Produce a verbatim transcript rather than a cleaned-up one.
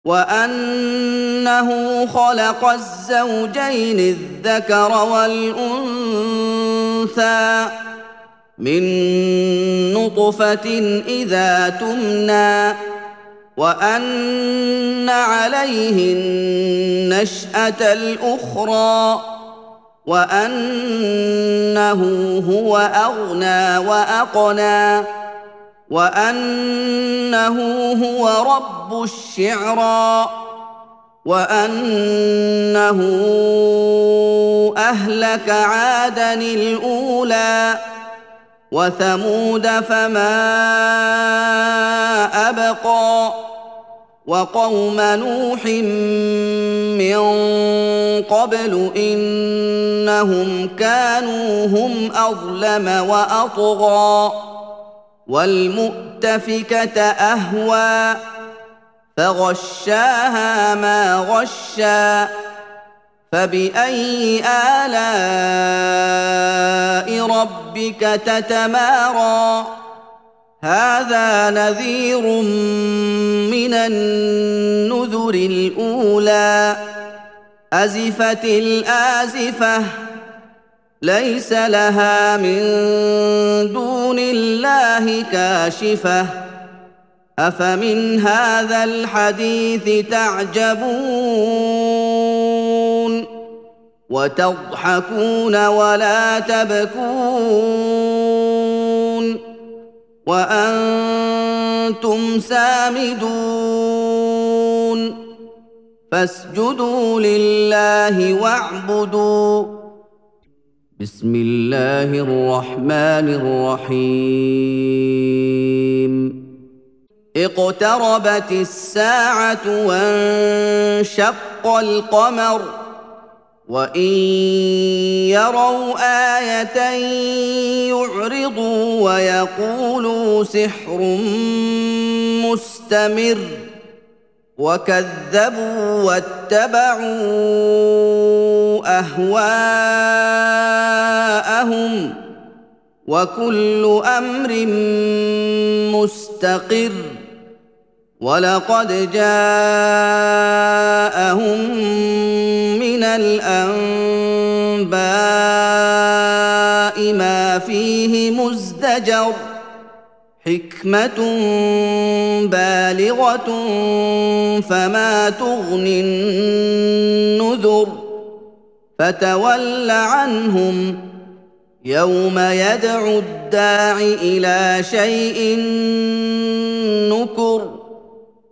وأنه خلق الزوجين الذكر والأنثى من نطفة إذا تمنى وأن عليه النشأة الأخرى وأنه هو أغنى وأقنى وأنه هو رب الشعرى وأنه أهلك عادًا الأولى وثمود فما أبقى وقوم نوح من قبل إنهم كانوا هم أظلم وأطغى والمؤتفكة أهوى فغشاها ما غشى فبأي آلاء ربك تتمارى هذا نذير من النذر الأولى أزفت الآزفة ليس لها من دون الله كاشفة أفمن هذا الحديث تعجبون وتضحكون ولا تبكون وأنتم سامدون فاسجدوا لله واعبدوا بسم الله الرحمن الرحيم اقتربت الساعة وانشق القمر وإن يروا آية يعرضوا ويقولوا سحر مستمر وكذبوا واتبعوا أهواءهم وكل أمر مستقر ولقد جاءهم من الأنباء ما فيه مزدجر حكمة بالغة فما تغني النذر فتول عنهم يوم يدعو الداع إلى شيء نكر